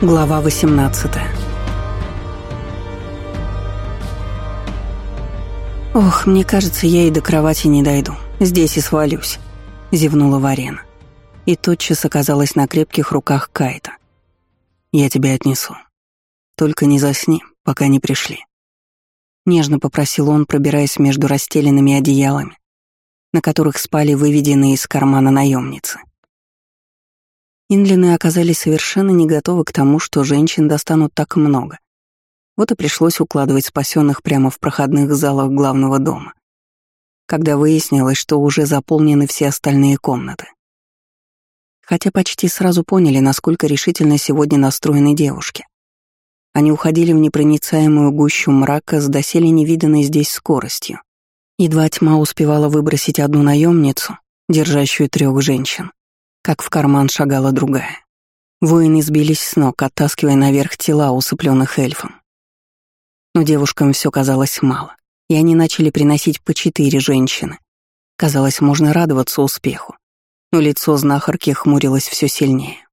Глава 18. «Ох, мне кажется, я и до кровати не дойду. Здесь и свалюсь», — зевнула Варена. И тотчас оказалась на крепких руках Кайта. «Я тебя отнесу. Только не засни, пока не пришли». Нежно попросил он, пробираясь между расстеленными одеялами, на которых спали выведенные из кармана наемницы. Инлины оказались совершенно не готовы к тому, что женщин достанут так много. Вот и пришлось укладывать спасенных прямо в проходных залах главного дома, когда выяснилось, что уже заполнены все остальные комнаты. Хотя почти сразу поняли, насколько решительно сегодня настроены девушки. Они уходили в непроницаемую гущу мрака с доселе невиданной здесь скоростью. Едва тьма успевала выбросить одну наемницу, держащую 3 женщин, как в карман шагала другая. Воины сбились с ног, оттаскивая наверх тела, усыпленных эльфом. Но девушкам все казалось мало, и они начали приносить по 4 женщины. Казалось, можно радоваться успеху, но лицо знахарки хмурилось все сильнее.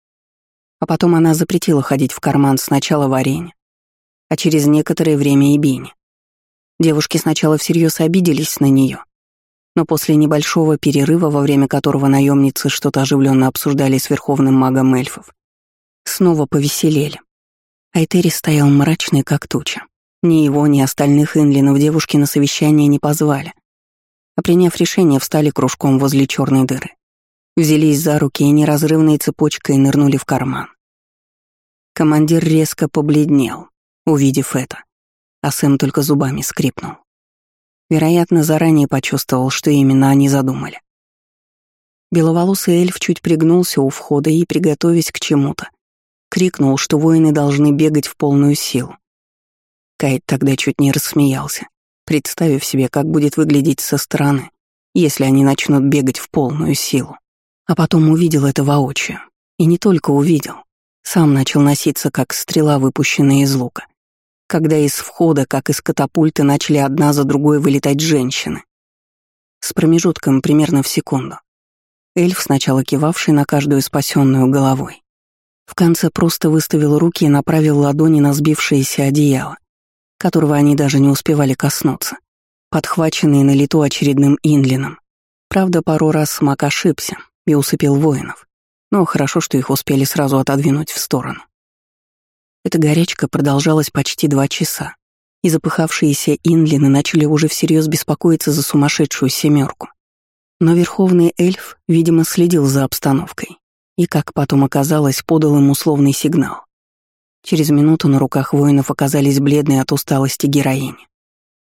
А потом она запретила ходить в карман сначала Варене, а через некоторое время и Бине. Девушки сначала всерьез обиделись на нее, но после небольшого перерыва, во время которого наемницы что-то оживленно обсуждали с верховным магом эльфов, снова повеселели. Айтерис стоял мрачный, как туча. Ни его, ни остальных инлинов девушки на совещание не позвали, а приняв решение, встали кружком возле черной дыры, взялись за руки и неразрывной цепочкой нырнули в карман. Командир резко побледнел, увидев это, а Сэм только зубами скрипнул. Вероятно, заранее почувствовал, что именно они задумали. Беловолосый эльф чуть пригнулся у входа и, приготовясь к чему-то, крикнул, что воины должны бегать в полную силу. Кайт тогда чуть не рассмеялся, представив себе, как будет выглядеть со стороны, если они начнут бегать в полную силу. А потом увидел это воочию. И не только увидел. Сам начал носиться, как стрела, выпущенная из лука, когда из входа, как из катапульты, начали одна за другой вылетать женщины. С промежутком примерно в секунду. Эльф, сначала кивавший на каждую спасенную головой, в конце просто выставил руки и направил ладони на сбившееся одеяло, которого они даже не успевали коснуться, подхваченные на лету очередным инлином. Правда, пару раз маг ошибся и усыпил воинов, но хорошо, что их успели сразу отодвинуть в сторону. Эта горячка продолжалась почти 2 часа, и запыхавшиеся инлины начали уже всерьез беспокоиться за сумасшедшую 7. Но верховный эльф, видимо, следил за обстановкой и, как потом оказалось, подал им условный сигнал. Через минуту на руках воинов оказались бледные от усталости героини.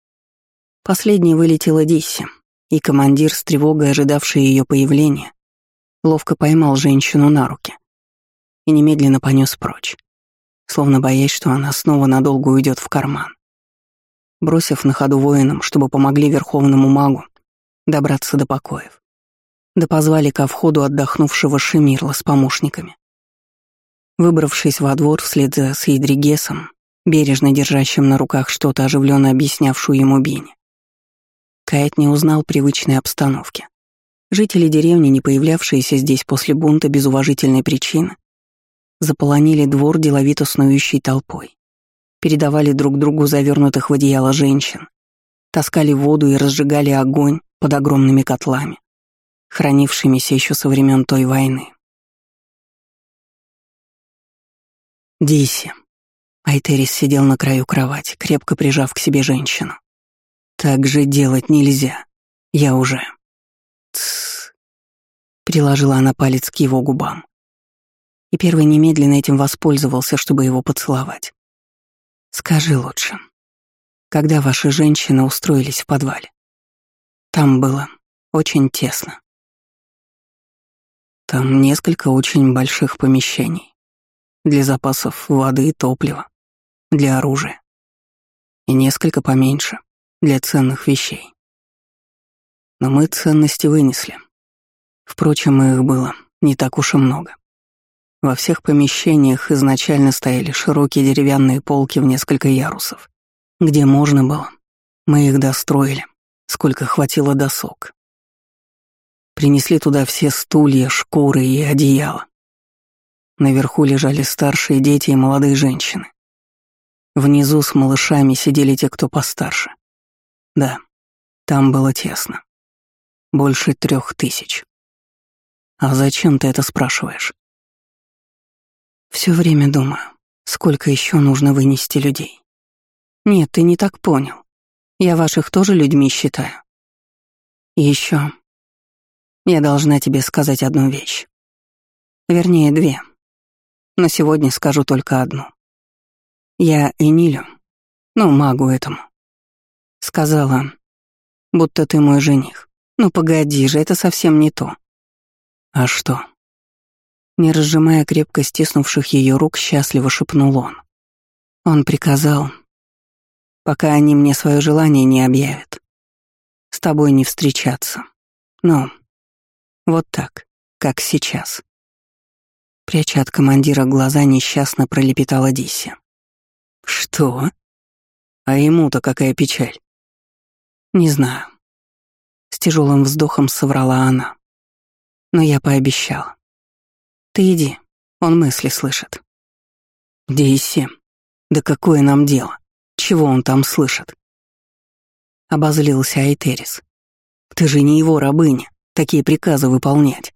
Последней вылетела Дисси, и командир, с тревогой ожидавший ее появления, ловко поймал женщину на руки и немедленно понес прочь, словно боясь, что она снова надолго уйдет в карман. Бросив на ходу воинам, чтобы помогли верховному магу добраться до покоев, да позвали ко входу отдохнувшего Шемирла с помощниками. Выбравшись во двор вслед за Сейдригесом, бережно держащим на руках что-то, оживленно объяснявшую ему Бине, Кайт не узнал привычной обстановки. Жители деревни, не появлявшиеся здесь после бунта без уважительной причины, заполонили двор деловито снующей толпой, передавали друг другу завернутых в одеяло женщин, таскали воду и разжигали огонь под огромными котлами, хранившимися еще со времен той войны. Дисси. Айтерис сидел на краю кровати, крепко прижав к себе женщину. «Так же делать нельзя. Я уже...» «Тссс», — приложила она палец к его губам. И первый немедленно этим воспользовался, чтобы его поцеловать. «Скажи лучше, когда ваши женщины устроились в подвале? Там было очень тесно. Там несколько очень больших помещений для запасов воды и топлива, для оружия, и несколько поменьше для ценных вещей. Но мы ценности вынесли. Впрочем, их было не так уж и много. Во всех помещениях изначально стояли широкие деревянные полки в несколько ярусов. Где можно было, мы их достроили, сколько хватило досок. Принесли туда все стулья, шкуры и одеяла. Наверху лежали старшие дети и молодые женщины. Внизу с малышами сидели те, кто постарше. Да, там было тесно. Больше 3000. А зачем ты это спрашиваешь? Все время думаю, сколько еще нужно вынести людей. Нет, ты не так понял. Я ваших тоже людьми считаю. И еще я должна тебе сказать одну вещь. Вернее, две. Но сегодня скажу только одну. Я Энилю, магу этому, сказала, будто ты мой жених. Ну погоди же, это совсем не то. А что? Не разжимая крепко стиснувших ее рук, счастливо шепнул он. Он приказал, пока они мне свое желание не объявят, с тобой не встречаться. Ну, вот так, как сейчас. Пряча от командира глаза, несчастно пролепетала Дисси. Что? А ему-то какая печаль? Не знаю. С тяжелым вздохом соврала она. Но я пообещала. Ты иди, он мысли слышит. Дисси, да какое нам дело? Чего он там слышит? Обозлился Айтерис. Ты же не его рабыня, такие приказы выполнять.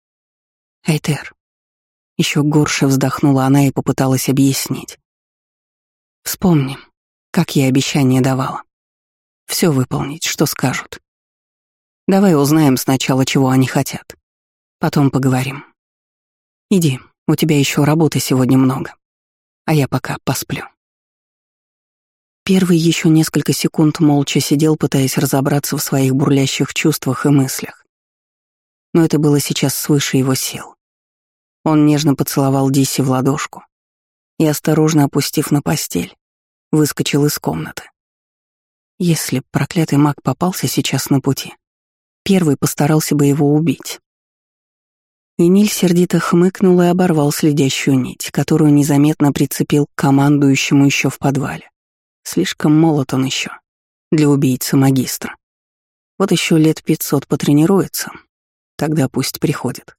Айтер. Еще горше вздохнула она и попыталась объяснить. Вспомни, как я обещание давала. Все выполнить, что скажут. Давай узнаем сначала, чего они хотят. Потом поговорим. Иди, у тебя еще работы сегодня много. А я пока посплю. Первый еще несколько секунд молча сидел, пытаясь разобраться в своих бурлящих чувствах и мыслях. Но это было сейчас свыше его сил. Он нежно поцеловал Дисси в ладошку и, осторожно опустив на постель, выскочил из комнаты. Если проклятый маг попался сейчас на пути, первый постарался бы его убить. Эниль сердито хмыкнул и оборвал следящую нить, которую незаметно прицепил к командующему еще в подвале. Слишком молод он еще для убийцы-магистра. Вот еще лет 500 потренируется, тогда пусть приходит.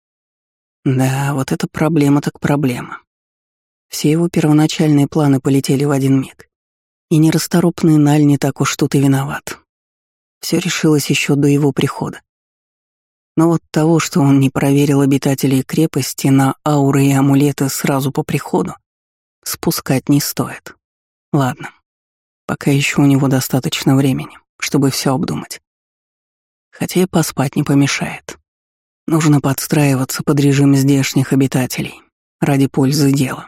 Да, вот это проблема так проблема. Все его первоначальные планы полетели в один миг. И нерасторопный Наль не так уж тут и виноват. Все решилось еще до его прихода. Но вот того, что он не проверил обитателей крепости на ауры и амулеты сразу по приходу, спускать не стоит. Ладно, пока еще у него достаточно времени, чтобы все обдумать. Хотя и поспать не помешает. Нужно подстраиваться под режим здешних обитателей ради пользы дела.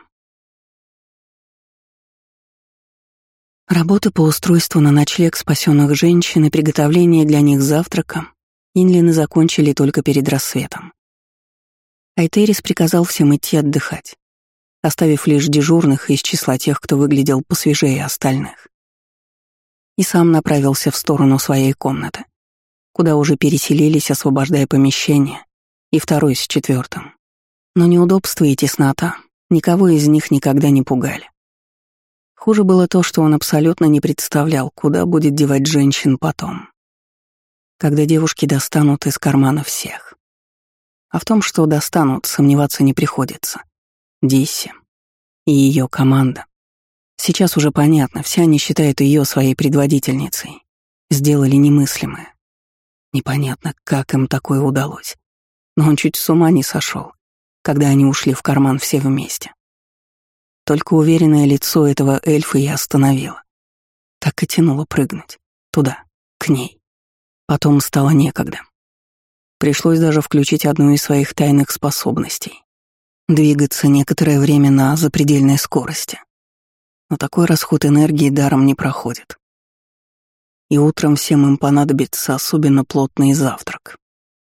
Работы по устройству на ночлег спасенных женщин и приготовление для них завтрака Инлины закончили только перед рассветом. Айтерис приказал всем идти отдыхать, оставив лишь дежурных из числа тех, кто выглядел посвежее остальных. И сам направился в сторону своей комнаты, куда уже переселились, освобождая помещение, и второй с четвертым. Но неудобства и теснота никого из них никогда не пугали. Хуже было то, что он абсолютно не представлял, куда будет девать женщин потом, когда девушки достанут из кармана всех. А в том, что достанут, сомневаться не приходится. Дисси и ее команда. Сейчас уже понятно, все они считают ее своей предводительницей. Сделали немыслимое. Непонятно, как им такое удалось. Но он чуть с ума не сошел, когда они ушли в карман все вместе. Только уверенное лицо этого эльфа я остановила. Так и тянуло прыгнуть. Туда, к ней. Потом стало некогда. Пришлось даже включить одну из своих тайных способностей. Двигаться некоторое время на запредельной скорости. Но такой расход энергии даром не проходит. И утром всем им понадобится особенно плотный завтрак.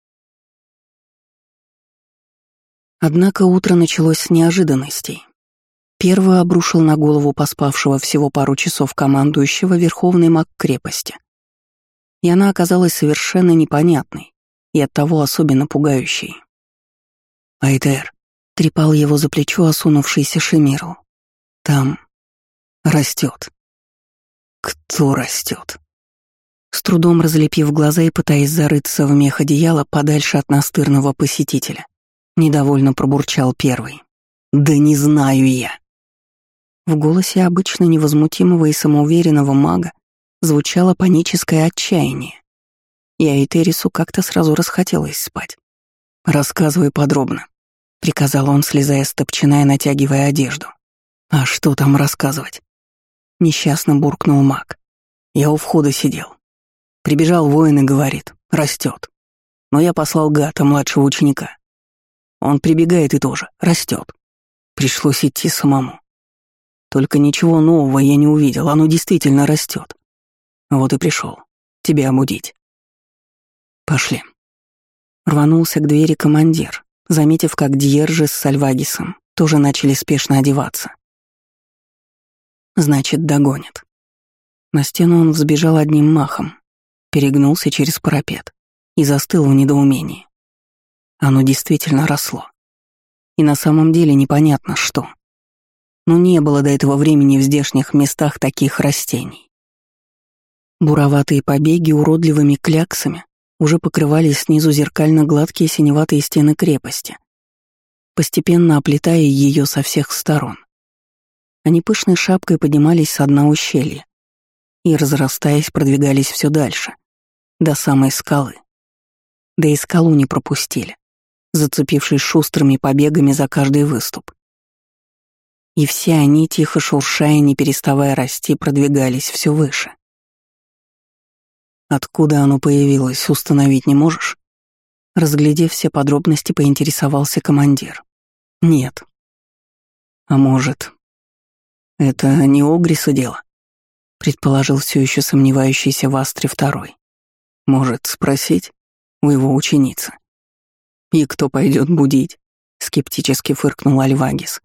Однако утро началось с неожиданностей. Первую обрушил на голову поспавшего всего пару часов командующего верховный маг крепости. И она оказалась совершенно непонятной и оттого особенно пугающей. Айтер трепал его за плечо осунувшийся Шемирл. Там растет. Кто растет? С трудом разлепив глаза и пытаясь зарыться в мех одеяла подальше от настырного посетителя, недовольно пробурчал первый. «Да не знаю я». В голосе обычно невозмутимого и самоуверенного мага звучало паническое отчаяние. И Айтерису как-то сразу расхотелось спать. «Рассказывай подробно», — приказал он, слезая с топчина и натягивая одежду. «А что там рассказывать?» Несчастно буркнул маг. «Я у входа сидел. Прибежал воин и говорит, растет. Но я послал Гата, младшего ученика. Он прибегает и тоже, растет. Пришлось идти самому. Только ничего нового я не увидел, оно действительно растет. Вот и пришел. Тебя будить. Пошли». Рванулся к двери командир, заметив, как Дьержи с Сальвагисом тоже начали спешно одеваться. Значит, догонит. На стену он взбежал одним махом, перегнулся через парапет и застыл в недоумении. Оно действительно росло. И на самом деле непонятно что. Но не было до этого времени в здешних местах таких растений. Буроватые побеги уродливыми кляксами уже покрывали снизу зеркально-гладкие синеватые стены крепости, постепенно оплетая ее со всех сторон. Они пышной шапкой поднимались с дна ущелья и, разрастаясь, продвигались все дальше, до самой скалы. Да и скалу не пропустили, зацепившись шустрыми побегами за каждый выступ. И все они, тихо шуршая, не переставая расти, продвигались все выше. Откуда оно появилось, установить не можешь? Разглядев все подробности, поинтересовался командир. Нет. А может, это не Огриса дело? Предположил все еще сомневающийся в Астре второй. Может, спросить у его ученицы? И кто пойдет будить? Скептически фыркнул Альвагис.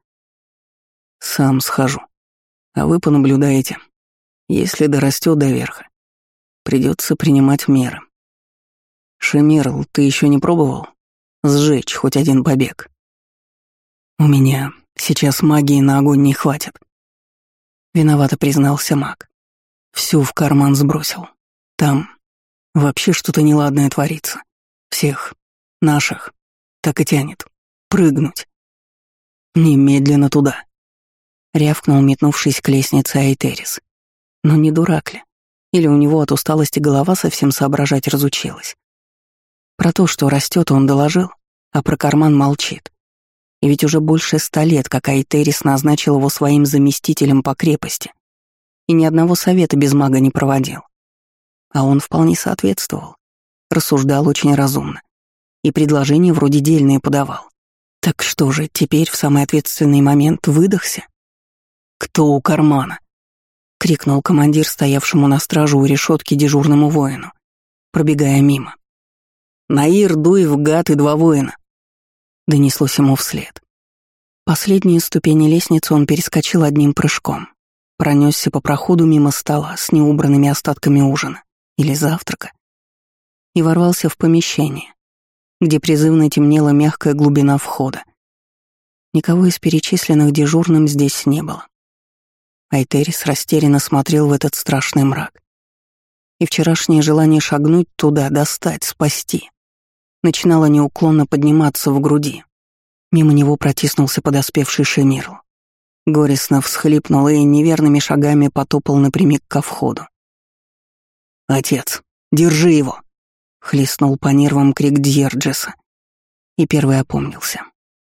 Сам схожу. А вы понаблюдаете. Если дорастет до верха, придется принимать меры. Шемирл, ты еще не пробовал сжечь хоть один побег? У меня сейчас магии на огонь не хватит. Виновато признался маг. Всю в карман сбросил. Там вообще что-то неладное творится. Всех наших так и тянет. Прыгнуть. Немедленно туда. Рявкнул, метнувшись к лестнице Айтерис. Но не дурак ли? Или у него от усталости голова совсем соображать разучилась? Про то, что растет, он доложил, а про карман молчит. И ведь уже больше 100 лет, как Айтерис назначил его своим заместителем по крепости, и ни одного совета без мага не проводил. А он вполне соответствовал, рассуждал очень разумно, и предложения вроде дельные подавал. Так что же, теперь в самый ответственный момент выдохся? «Кто у кармана?» — крикнул командир, стоявшему на страже у решетки дежурному воину, пробегая мимо. «Наир, Дуев, Гат и 2 воина!» — донеслось ему вслед. Последние ступени лестницы он перескочил одним прыжком, пронесся по проходу мимо стола с неубранными остатками ужина или завтрака и ворвался в помещение, где призывно темнела мягкая глубина входа. Никого из перечисленных дежурным здесь не было. Айтерис растерянно смотрел в этот страшный мрак. И вчерашнее желание шагнуть туда, достать, спасти, начинало неуклонно подниматься в груди. Мимо него протиснулся подоспевший Шемирл. Горестно всхлипнул и неверными шагами потопал напрямик ко входу. «Отец, держи его!» — хлестнул по нервам крик Дьерджеса. И первый опомнился.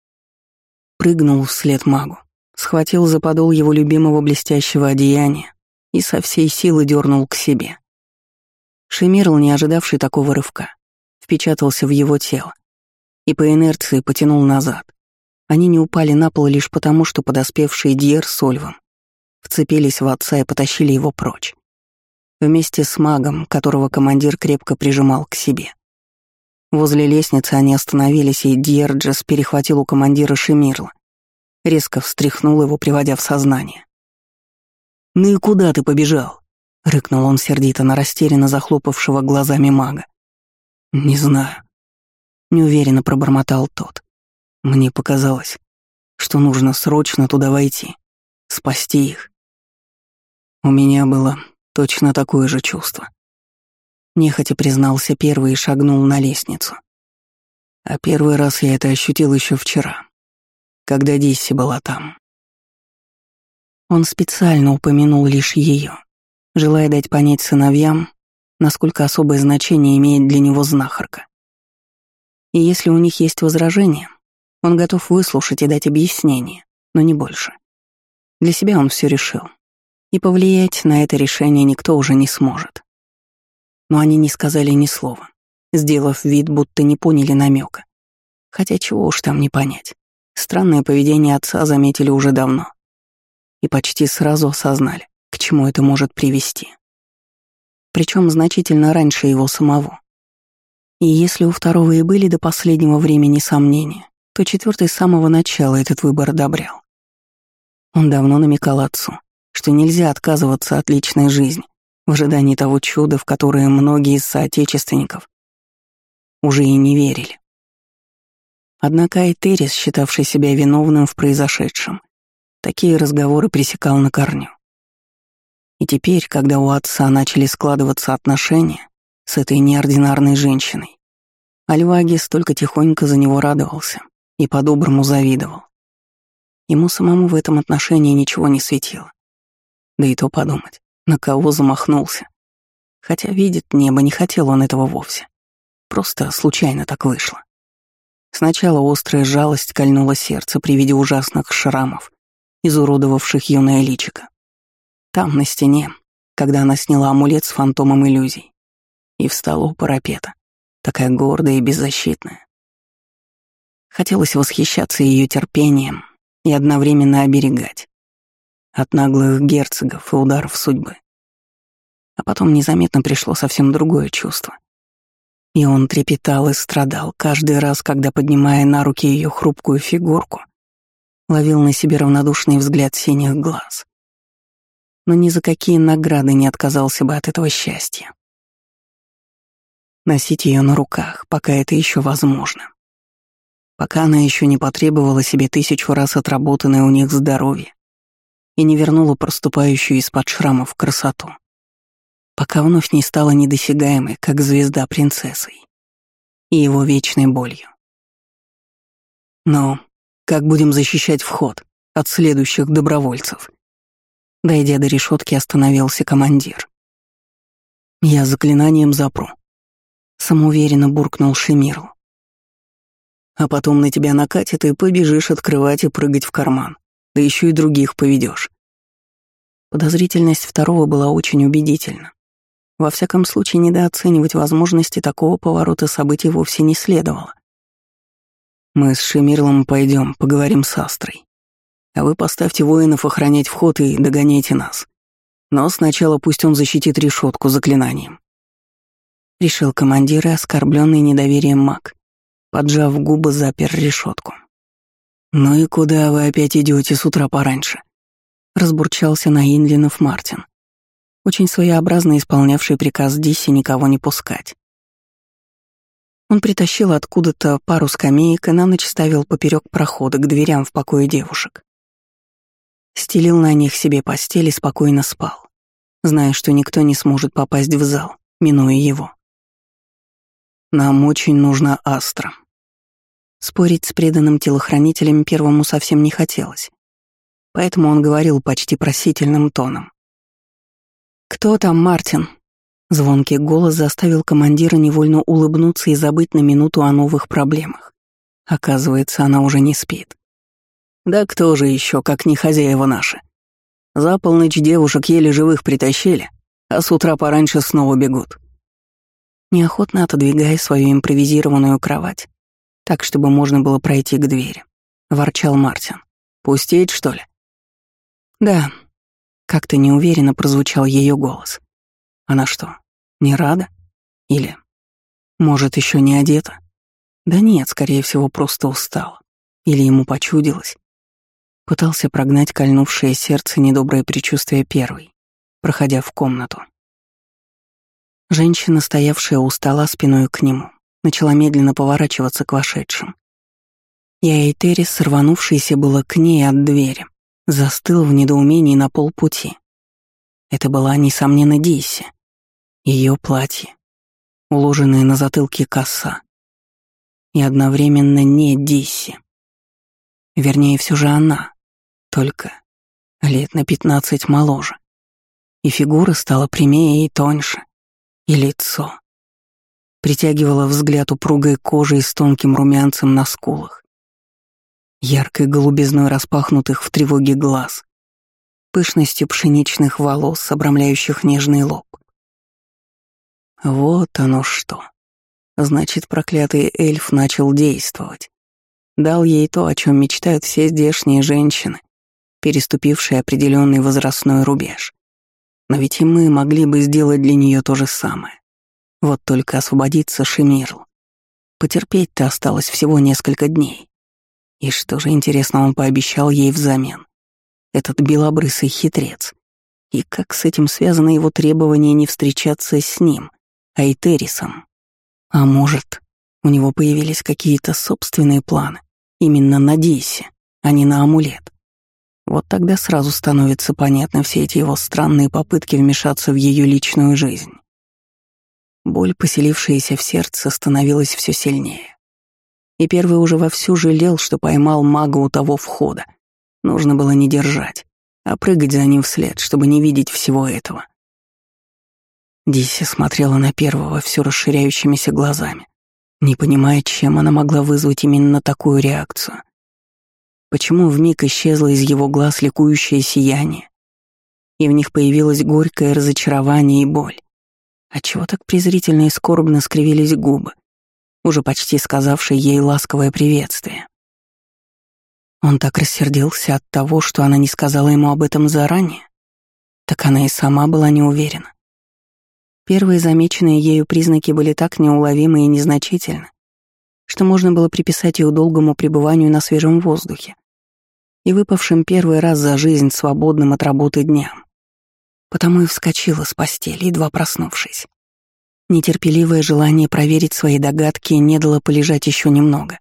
Прыгнул вслед магу, схватил за подол его любимого блестящего одеяния и со всей силы дернул к себе. Шемирл, не ожидавший такого рывка, впечатался в его тело и по инерции потянул назад. Они не упали на пол лишь потому, что подоспевшие Дьер с Ольвом вцепились в отца и потащили его прочь. Вместе с магом, которого командир крепко прижимал к себе. Возле лестницы они остановились, и Дьерджес перехватил у командира Шемирла, резко встряхнул его, приводя в сознание. «Ну и куда ты побежал?» — рыкнул он сердито на растерянно захлопавшего глазами мага. «Не знаю», — неуверенно пробормотал тот. «Мне показалось, что нужно срочно туда войти, спасти их. У меня было точно такое же чувство». Нехотя признался первый и шагнул на лестницу. А первый раз я это ощутил еще вчера, когда Дисси была там». Он специально упомянул лишь ее, желая дать понять сыновьям, насколько особое значение имеет для него знахарка. И если у них есть возражения, он готов выслушать и дать объяснение, но не больше. Для себя он все решил, и повлиять на это решение никто уже не сможет. Но они не сказали ни слова, сделав вид, будто не поняли намека. Хотя чего уж там не понять. Странное поведение отца заметили уже давно. И почти сразу осознали, к чему это может привести. Причем значительно раньше его самого. И если у второго и были до последнего времени сомнения, то четвертый с самого начала этот выбор одобрял. Он давно намекал отцу, что нельзя отказываться от личной жизни в ожидании того чуда, в которое многие из соотечественников уже и не верили. Однако Айтерис, считавший себя виновным в произошедшем, такие разговоры пресекал на корню. И теперь, когда у отца начали складываться отношения с этой неординарной женщиной, Альвагис только тихонько за него радовался и по-доброму завидовал. Ему самому в этом отношении ничего не светило. Да и то подумать, на кого замахнулся. Хотя, видит небо, не хотел он этого вовсе. Просто случайно так вышло. Сначала острая жалость кольнула сердце при виде ужасных шрамов, изуродовавших юное личико. Там, на стене, когда она сняла амулет с фантомом иллюзий и встала у парапета, такая гордая и беззащитная. Хотелось восхищаться ее терпением и одновременно оберегать от наглых герцогов и ударов судьбы. А потом незаметно пришло совсем другое чувство. И он трепетал и страдал каждый раз, когда, поднимая на руки ее хрупкую фигурку, ловил на себе равнодушный взгляд синих глаз. Но ни за какие награды не отказался бы от этого счастья. Носить ее на руках, пока это еще возможно. Пока она еще не потребовала себе 1000 раз отработанное у них здоровье и не вернула проступающую из-под шрамов красоту. Пока вновь не стала недосягаемой, как звезда принцессой, и его вечной болью. Но как будем защищать вход от следующих добровольцев? Дойдя до решетки, остановился командир. «Я заклинанием запру», — самоуверенно буркнул Шемирл. «А потом на тебя накатит, и побежишь открывать и прыгать в карман, да еще и других поведешь». Подозрительность второго была очень убедительна. Во всяком случае, недооценивать возможности такого поворота событий вовсе не следовало. «Мы с Шемирлом пойдем, поговорим с Астрой. А вы поставьте воинов охранять вход и догоняйте нас. Но сначала пусть он защитит решетку заклинанием». Решил командир и оскорбленный недоверием маг, поджав губы, запер решетку. «Ну и куда вы опять идете с утра пораньше?» Разбурчался на Инлинов Мартин, очень своеобразно исполнявший приказ Дисси никого не пускать. Он притащил откуда-то пару скамеек и на ночь ставил поперек прохода к дверям в покое девушек. Стелил на них себе постель и спокойно спал, зная, что никто не сможет попасть в зал, минуя его. «Нам очень нужна Астра». Спорить с преданным телохранителем первому совсем не хотелось, поэтому он говорил почти просительным тоном. «Кто там, Мартин?» Звонкий голос заставил командира невольно улыбнуться и забыть на минуту о новых проблемах. Оказывается, она уже не спит. «Да кто же еще, как не хозяева наши? За полночь девушек еле живых притащили, а с утра пораньше снова бегут». Неохотно отодвигая свою импровизированную кровать, так, чтобы можно было пройти к двери, ворчал Мартин. «Пустить, что ли?» «Да». Как-то неуверенно прозвучал ее голос. Она что, не рада? Или, может, еще не одета? Да нет, скорее всего, просто устала. Или ему почудилось. Пытался прогнать кольнувшее сердце недоброе предчувствие первой, проходя в комнату. Женщина, стоявшая у стола спиной к нему, начала медленно поворачиваться к вошедшим. И Айтерис, рванувшийся было к ней от двери, застыл в недоумении на полпути. Это была, несомненно, Дисси. Ее платье, уложенная на затылке коса. И одновременно не Дисси. Вернее, все же она. Только лет на 15 моложе. И фигура стала прямее и тоньше. И лицо. Притягивала взгляд упругой кожей с тонким румянцем на скулах. Яркой голубизной распахнутых в тревоге глаз. Пышностью пшеничных волос, обрамляющих нежный лоб. Вот оно что. Значит, проклятый эльф начал действовать. Дал ей то, о чем мечтают все здешние женщины, переступившие определенный возрастной рубеж. Но ведь и мы могли бы сделать для нее то же самое. Вот только освободиться Шемирл. Потерпеть-то осталось всего несколько дней. И что же, интересно, он пообещал ей взамен? Этот белобрысый хитрец. И как с этим связано его требование не встречаться с ним, Айтерисом? А может, у него появились какие-то собственные планы? Именно на Диссе, а не на амулет. Вот тогда сразу становятся понятны все эти его странные попытки вмешаться в ее личную жизнь. Боль, поселившаяся в сердце, становилась все сильнее. И первый уже вовсю жалел, что поймал мага у того входа. Нужно было не держать, а прыгать за ним вслед, чтобы не видеть всего этого. Дисси смотрела на первого все расширяющимися глазами, не понимая, чем она могла вызвать именно такую реакцию. Почему вмиг исчезло из его глаз ликующее сияние, и в них появилось горькое разочарование и боль? Отчего так презрительно и скорбно скривились губы, уже почти сказавшие ей ласковое приветствие? Он так рассердился от того, что она не сказала ему об этом заранее. Так она и сама была не уверена. Первые замеченные ею признаки были так неуловимы и незначительны, что можно было приписать ее долгому пребыванию на свежем воздухе и выпавшим первый раз за жизнь свободным от работы дням. Потому и вскочила с постели, едва проснувшись. Нетерпеливое желание проверить свои догадки не дало полежать еще немного.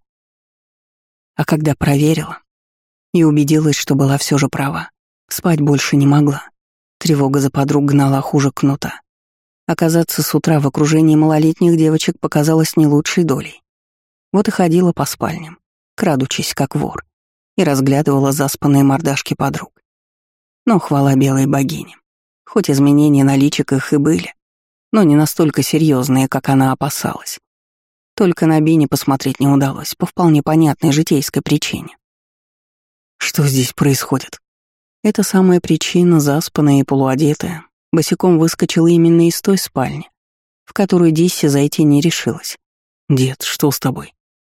А когда проверила и убедилась, что была все же права, спать больше не могла. Тревога за подруг гнала хуже кнута. Оказаться с утра в окружении малолетних девочек показалось не лучшей долей. Вот и ходила по спальням, крадучись как вор, и разглядывала заспанные мордашки подруг. Но хвала белой богине. Хоть изменения на личиках и были, но не настолько серьезные, как она опасалась. Только на Бини посмотреть не удалось, по вполне понятной житейской причине. Что здесь происходит? Эта самая причина, заспанная и полуодетая, босиком выскочила именно из той спальни, в которую Дисси зайти не решилась. «Дед, что с тобой?»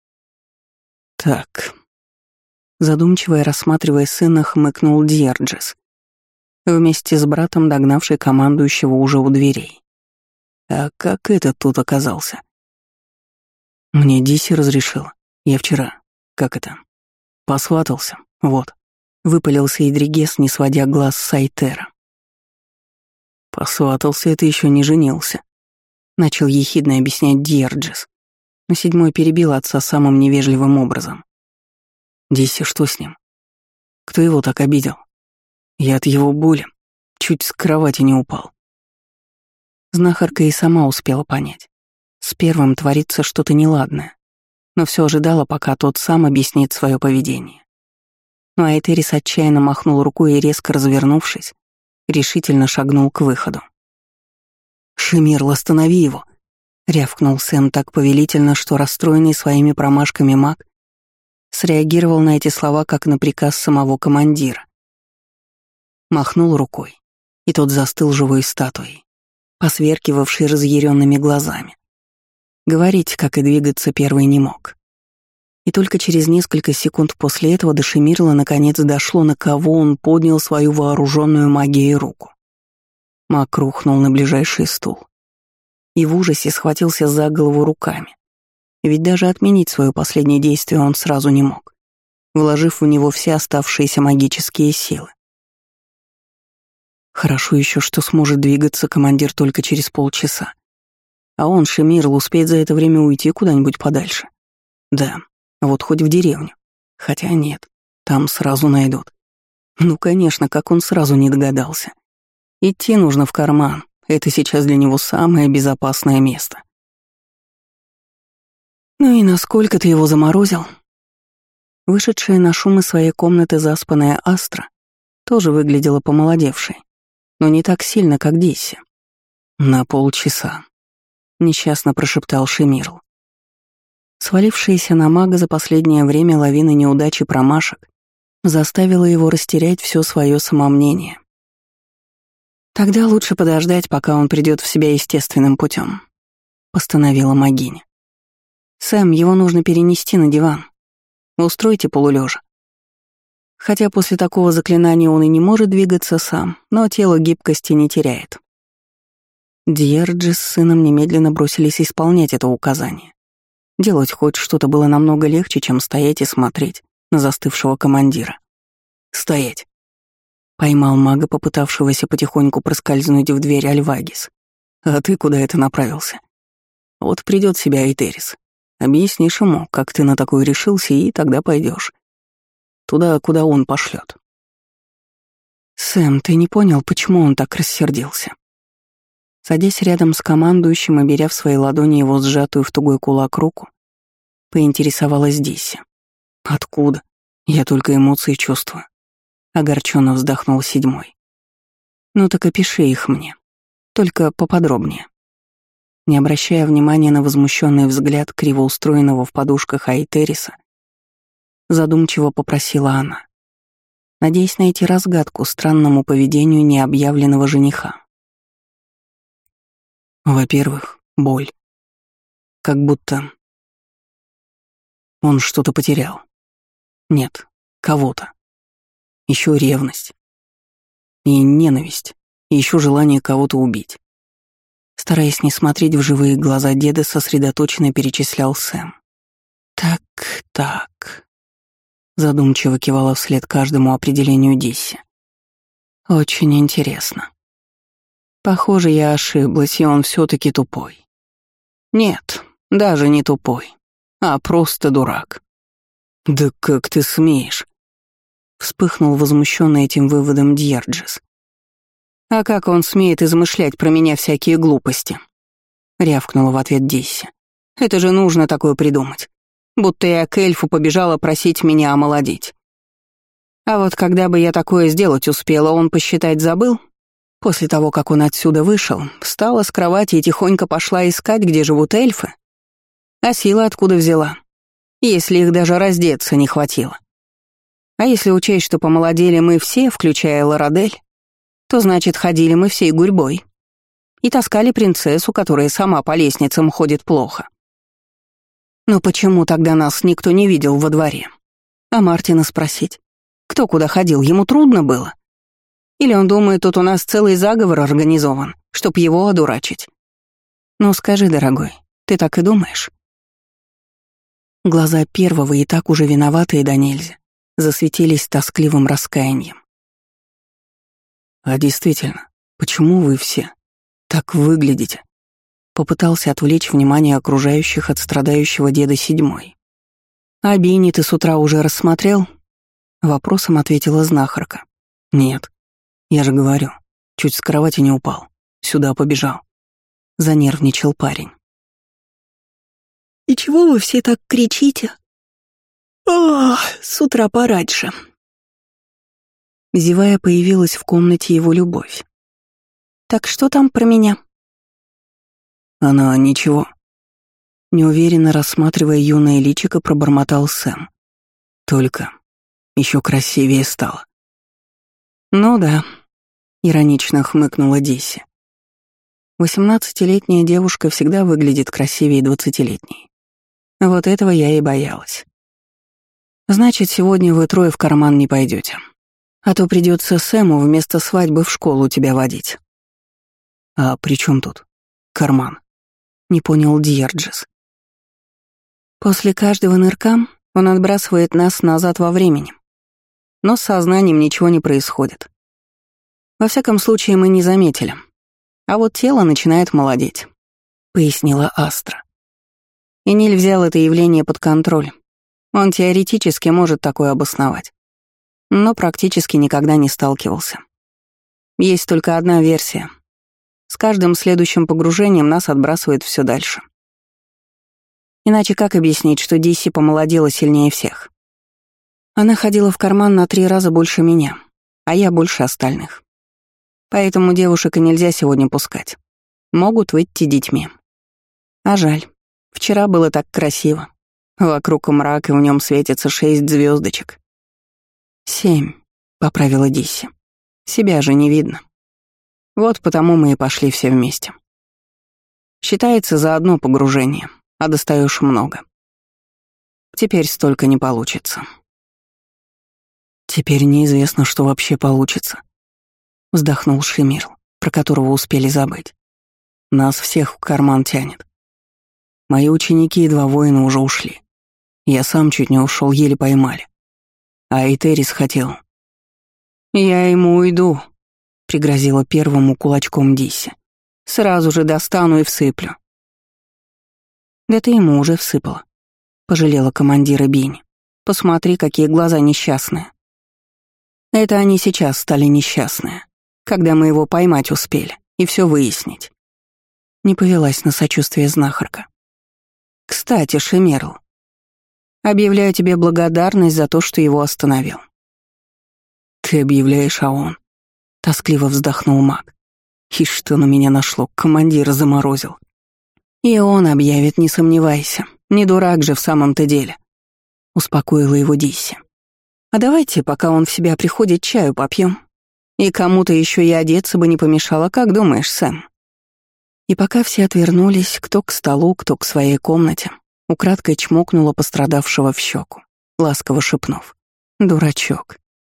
«Так...» Задумчиво и рассматривая сына, хмыкнул Дьерджес, вместе с братом, догнавший командующего уже у дверей. «А как этот тут оказался?» «Мне Дисси разрешила. Я вчера... Как это? Посватался. Вот». Выпалился Идригес, не сводя глаз с Айтера. «Посватался — это еще не женился», — начал ехидно объяснять Дьерджес, но седьмой перебил отца самым невежливым образом. «Дисси, что с ним? Кто его так обидел? Я от его боли чуть с кровати не упал». Знахарка и сама успела понять. С первым творится что-то неладное, но все ожидала, пока тот сам объяснит свое поведение. Но Айтерис отчаянно махнул рукой и, резко развернувшись, решительно шагнул к выходу. «Шемирл, останови его!» — рявкнул Сэм так повелительно, что расстроенный своими промашками маг среагировал на эти слова как на приказ самого командира. Махнул рукой, и тот застыл живой статуей, посверкивавший разъяренными глазами. Говорить, как и двигаться, первый не мог. И только через несколько секунд после этого до Шемирла наконец дошло, на кого он поднял свою вооруженную магией руку. Маг рухнул на ближайший стул и в ужасе схватился за голову руками. Ведь даже отменить свое последнее действие он сразу не мог, вложив в него все оставшиеся магические силы. Хорошо еще, что сможет двигаться командир только через полчаса. А он, Шемирл, успеет за это время уйти куда-нибудь подальше. Да, вот хоть в деревню. Хотя нет, там сразу найдут. Ну, конечно, как он сразу не догадался. Идти нужно в карман. Это сейчас для него самое безопасное место. «Ну и насколько ты его заморозил?» Вышедшая на шум из своей комнаты заспанная Астра тоже выглядела помолодевшей, но не так сильно, как Дисси. «На полчаса», — несчастно прошептал Шемирл. Свалившаяся на мага за последнее время лавина неудач и промашек заставила его растерять все свое самомнение. «Тогда лучше подождать, пока он придет в себя естественным путем», — постановила магиня. «Сэм, его нужно перенести на диван. Устройте полулежа. Хотя после такого заклинания он и не может двигаться сам, но тело гибкости не теряет». Дьерджи с сыном немедленно бросились исполнять это указание. Делать хоть что-то было намного легче, чем стоять и смотреть на застывшего командира. «Стоять!» — поймал мага, попытавшегося потихоньку проскользнуть в дверь Альвагис. «А ты куда это направился? Вот придет в себя Айтерис. Объяснишь ему, как ты на такое решился, и тогда пойдешь туда, куда он пошлет». «Сэм, ты не понял, почему он так рассердился?» Садясь рядом с командующим и беря в свои ладони его сжатую в тугой кулак руку, поинтересовалась Дисси. «Откуда? Я только эмоции чувствую». Огорченно вздохнул 7-й. «Ну так опиши их мне. Только поподробнее». Не обращая внимания на возмущенный взгляд криво устроенного в подушках Айтериса, задумчиво попросила она, надеясь найти разгадку странному поведению необъявленного жениха. Во-первых, боль. Как будто он что-то потерял. Нет, кого-то. Еще ревность. И ненависть. И еще желание кого-то убить. Стараясь не смотреть в живые глаза деда, сосредоточенно перечислял Сэм. Так. Задумчиво кивала вслед каждому определению Дисси. Очень интересно. Похоже, я ошиблась, и он все-таки тупой. Нет, даже не тупой, а просто дурак. «Да как ты смеешь?» — вспыхнул возмущенный этим выводом Дьерджис. «А как он смеет измышлять про меня всякие глупости?» — рявкнула в ответ Дисси. «Это же нужно такое придумать. Будто я к эльфу побежала просить меня омолодить. А вот когда бы я такое сделать успела, он посчитать забыл?» После того, как он отсюда вышел, встала с кровати и тихонько пошла искать, где живут эльфы. А силы откуда взяла? Если их даже раздеться не хватило. А если учесть, что помолодели мы все, включая Лорадель, то значит, ходили мы всей гурьбой. И таскали принцессу, которая сама по лестницам ходит плохо. Но почему тогда нас никто не видел во дворе? А Мартина спросить, кто куда ходил, ему трудно было? Или он думает, тут у нас целый заговор организован, чтоб его одурачить? Ну скажи, дорогой, ты так и думаешь?» Глаза первого, и так уже виноватые до нельзя, засветились тоскливым раскаянием. «А действительно, почему вы все так выглядите?» Попытался отвлечь внимание окружающих от страдающего деда 7-й. «А Бини ты с утра уже рассмотрел?» Вопросом ответила знахарка. «Нет. Я же говорю, чуть с кровати не упал. Сюда побежал». Занервничал парень. «И чего вы все так кричите?» «Ох, с утра пораньше». Зевая, появилась в комнате его любовь. «Так что там про меня?» «Она ничего». Неуверенно рассматривая юное личико, пробормотал Сэм. «Только еще красивее стало». «Ну да», — иронично хмыкнула Дисси. 18-летняя девушка всегда выглядит красивее 20-летней. Вот этого я и боялась. «Значит, сегодня вы трое в карман не пойдете. А то придется Сэму вместо свадьбы в школу тебя водить». «А при чем тут карман?» — не понял Дьерджис. «После каждого нырка он отбрасывает нас назад во времени. Но с сознанием ничего не происходит. Во всяком случае, мы не заметили. А вот тело начинает молодеть», — пояснила Астра. Эниль взял это явление под контроль. Он теоретически может такое обосновать, но практически никогда не сталкивался. Есть только одна версия. С каждым следующим погружением нас отбрасывает все дальше. Иначе как объяснить, что Дисси помолодела сильнее всех? Она ходила в карман на 3 раза больше меня, а я больше остальных. Поэтому девушек и нельзя сегодня пускать. Могут выйти детьми. А жаль. Вчера было так красиво. Вокруг мрак, и в нем светится 6 звездочек. 7, поправила Дисси. Себя же не видно. Вот потому мы и пошли все вместе. Считается за одно погружение, а достаешь много. Теперь столько не получится. Теперь неизвестно, что вообще получится. Вздохнул Шемирл, про которого успели забыть. Нас всех в карман тянет. Мои ученики и 2 воина уже ушли. Я сам чуть не ушел, еле поймали. А Эйтерис хотел. «Я ему уйду», — пригрозила первому кулачком Дисси. «Сразу же достану и всыплю». «Да ты ему уже всыпала», — пожалела командира Бини. «Посмотри, какие глаза несчастные». Это они сейчас стали несчастные, когда мы его поймать успели и все выяснить. Не повелась на сочувствие знахарка. «Кстати, Шемерл, объявляю тебе благодарность за то, что его остановил». «Ты объявляешь, а он?» — тоскливо вздохнул маг. «И что на меня нашло? Командира заморозил». «И он объявит, не сомневайся. Не дурак же в самом-то деле», — успокоила его Дисси. «А давайте, пока он в себя приходит, чаю попьем. И кому-то еще и одеться бы не помешало, как думаешь, Сэм?» И пока все отвернулись, кто к столу, кто к своей комнате, украдкой чмокнула пострадавшего в щеку, ласково шепнув: «Дурачок».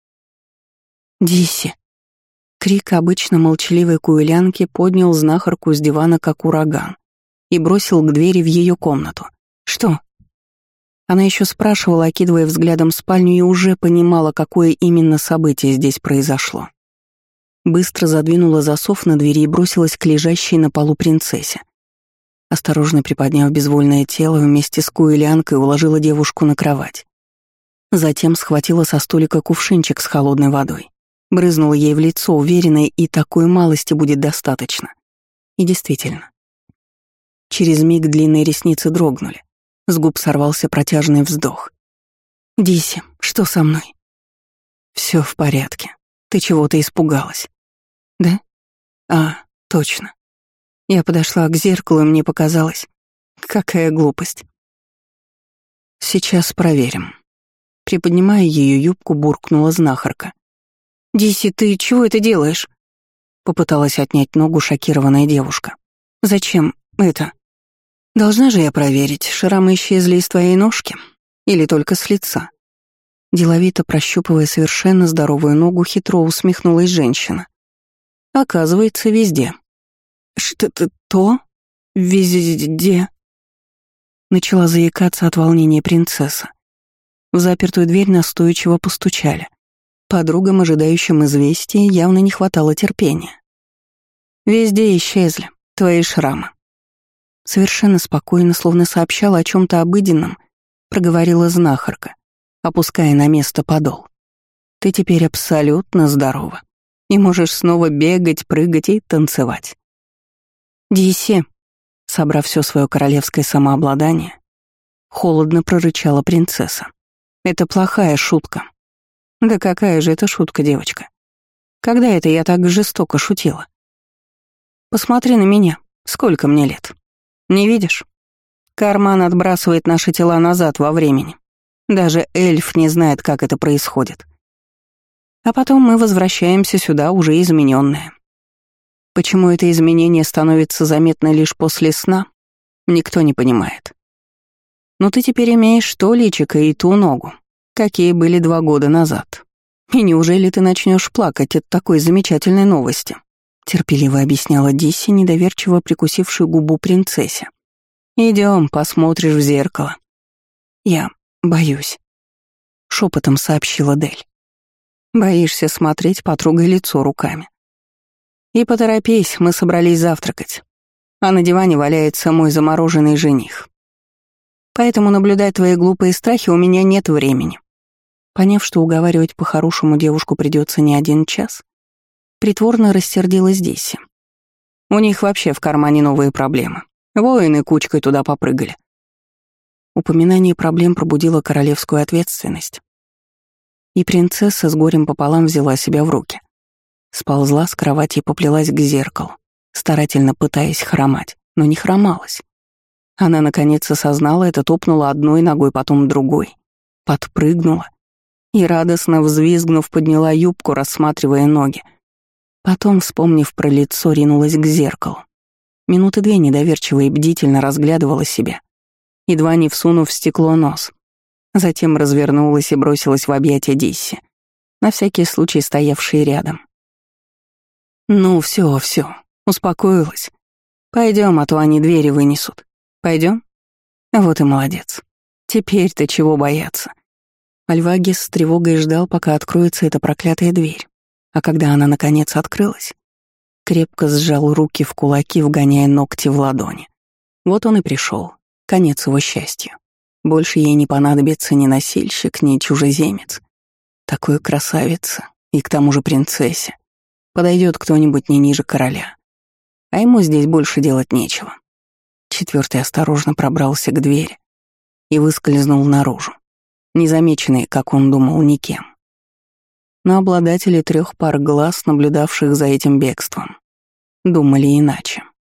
«Дисси!» Крик обычно молчаливой куэлянки поднял знахарку с дивана как ураган и бросил к двери в ее комнату. «Что?» Она еще спрашивала, окидывая взглядом спальню, и уже понимала, какое именно событие здесь произошло. Быстро задвинула засов на двери и бросилась к лежащей на полу принцессе. Осторожно приподняв безвольное тело, вместе с куэлянкой уложила девушку на кровать. Затем схватила со столика кувшинчик с холодной водой, брызнула ей в лицо, уверенная, и такой малости будет достаточно. И действительно. Через миг длинные ресницы дрогнули. С губ сорвался протяжный вздох. «Дисси, что со мной?» «Все в порядке. Ты чего-то испугалась». «Да? А, точно. Я подошла к зеркалу, и мне показалось. Какая глупость». «Сейчас проверим». Приподнимая ее юбку, буркнула знахарка. «Дисси, ты чего это делаешь?» Попыталась отнять ногу шокированная девушка. «Зачем это? Должна же я проверить, шрамы исчезли из твоей ножки? Или только с лица?» Деловито прощупывая совершенно здоровую ногу, хитро усмехнулась женщина. «Оказывается, везде». «Что-то то? Везде?» Начала заикаться от волнения принцесса. В запертую дверь настойчиво постучали. Подругам, ожидающим известия, явно не хватало терпения. «Везде исчезли твои шрамы». Совершенно спокойно, словно сообщала о чем-то обыденном, проговорила знахарка, опуская на место подол. «Ты теперь абсолютно здорова и можешь снова бегать, прыгать и танцевать». «Дисси», собрав все свое королевское самообладание, холодно прорычала принцесса. «Это плохая шутка». «Да какая же это шутка, девочка? Когда это я так жестоко шутила? Посмотри на меня, сколько мне лет. Не видишь? Карман отбрасывает наши тела назад во времени. Даже эльф не знает, как это происходит. А потом мы возвращаемся сюда уже измененные. Почему это изменение становится заметно лишь после сна, никто не понимает. Но ты теперь имеешь то личико и ту ногу, какие были 2 года назад. И неужели ты начнешь плакать от такой замечательной новости?» Терпеливо объясняла Дисси, недоверчиво прикусившей губу принцессе. «Идем, посмотришь в зеркало». «Я боюсь», — шепотом сообщила Дель. «Боишься смотреть, потрогай лицо руками. И поторопись, мы собрались завтракать, а на диване валяется мой замороженный жених. Поэтому наблюдать твои глупые страхи у меня нет времени». Поняв, что уговаривать по-хорошему девушку придется не 1 час, притворно рассердилась Дисси. У них вообще в кармане новые проблемы. Воины кучкой туда попрыгали. Упоминание проблем пробудило королевскую ответственность. И принцесса с горем пополам взяла себя в руки. Сползла с кровати и поплелась к зеркалу, старательно пытаясь хромать, но не хромалась. Она наконец осознала это, топнула одной ногой, потом другой, подпрыгнула и, радостно взвизгнув, подняла юбку, рассматривая ноги. Потом, вспомнив про лицо, ринулась к зеркалу. Минуты 2 недоверчиво и бдительно разглядывала себя, едва не всунув в стекло нос. Затем развернулась и бросилась в объятия Дисси, на всякий случай стоявшей рядом. «Ну, все, успокоилась. Пойдем, а то они двери вынесут. Пойдем? Вот и молодец. Теперь-то чего бояться?» Альвагис с тревогой ждал, пока откроется эта проклятая дверь. А когда она наконец открылась, крепко сжал руки в кулаки, вгоняя ногти в ладони. Вот он и пришел. Конец его счастью. Больше ей не понадобится ни носильщик, ни чужеземец. Такой красавица и к тому же принцессе. Подойдет кто-нибудь не ниже короля. А ему здесь больше делать нечего. 4 осторожно пробрался к двери и выскользнул наружу, незамеченный, как он думал, никем. Но обладатели 3 пар глаз, наблюдавших за этим бегством, думали иначе.